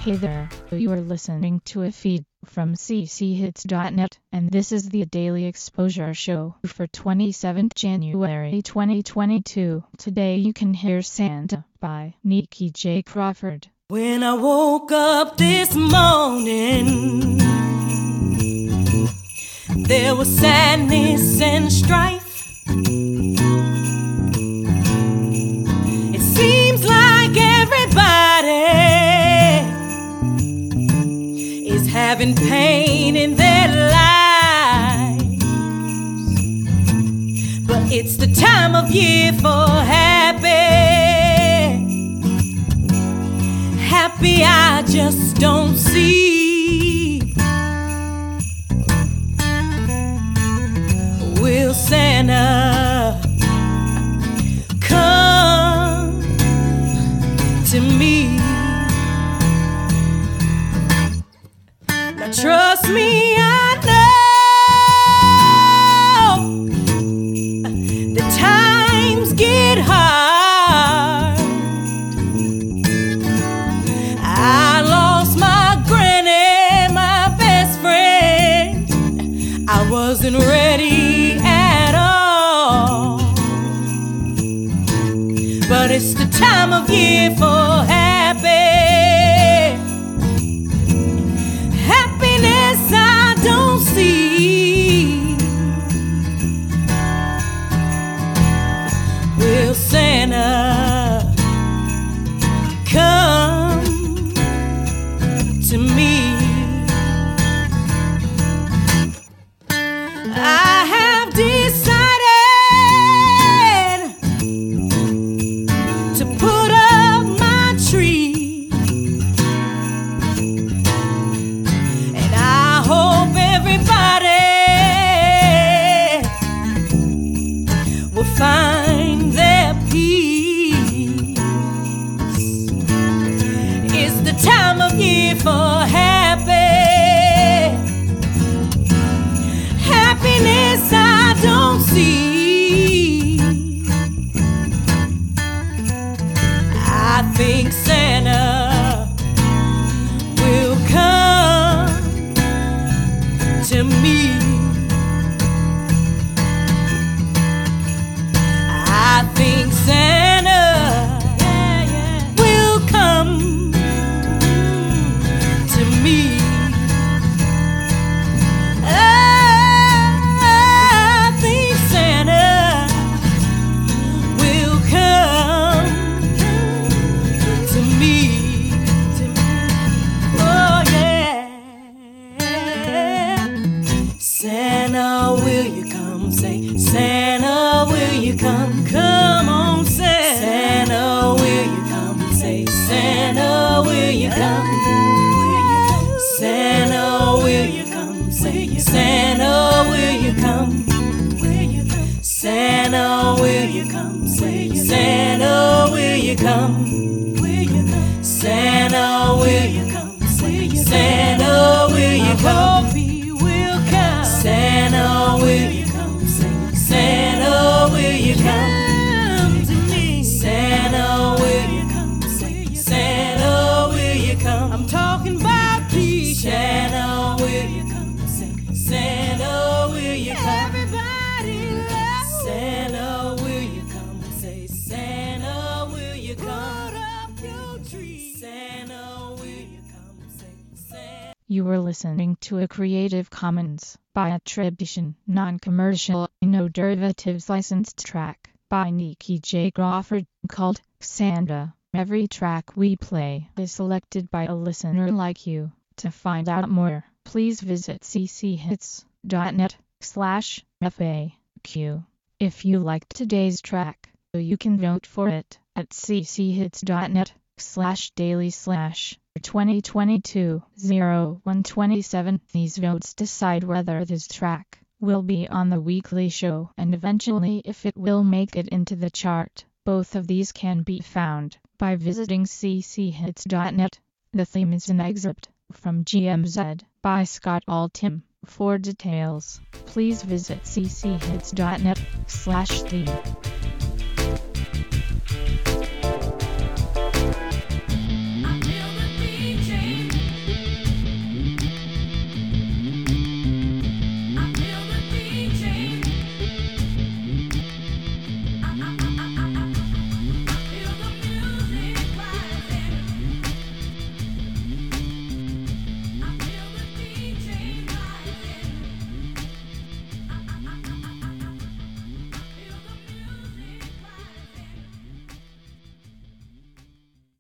Hey there, you are listening to a feed from cchits.net, and this is the Daily Exposure Show for 27th January 2022. Today you can hear Santa by Nikki J. Crawford. When I woke up this morning, there was sadness and strife. It seems like everybody is having pain in their lives, but it's the time of year for happy I just don't see. Will Santa come to me? Now trust me, I know the times get hard. I lost my granny, my best friend. I wasn't ready at all, but it's the time of year for happiness I don't see. Will Santa come to me? I have decided to put up my tree, and I hope everybody will find their peace. It's the time of year for happiness I don't see. I think Santa will come to me. I think Santa will come to me. I think Santa will come to me. Oh yeah. Santa, will you come? Say, Santa, will you come? Come on, say, Santa, will you come? Say, Santa, will you come? Santa, will you come? Say, Santa, will you come? Santa, will you come? Say, Santa, will you come? Santa, will you come? Say, Santa, will you come? He will come. Santa, will you come? Say, Santa, will you come to me? Santa, will you come? Say, Santa, will you come? I'm talking about peace. Santa, will you come? Say, Santa, will you come? Everybody loves Santa, will you come? Say, Santa, will you come? Put up your tree. Santa, will you come? Say, Santa. You were listening to a Creative Commons by attribution, non-commercial, no derivatives licensed track by Nikki J. Crawford called Santa. Every track we play is selected by a listener like you. To find out more, please visit cchits.net/FAQ. If you liked today's track, you can vote for it at cchits.net/daily/2022-0127. These votes decide whether this track will be on the weekly show and eventually if it will make it into the chart. Both of these can be found by visiting cchits.net. The theme is an excerpt from GMZ by Scott Altham. For details, please visit cchits.net/theme.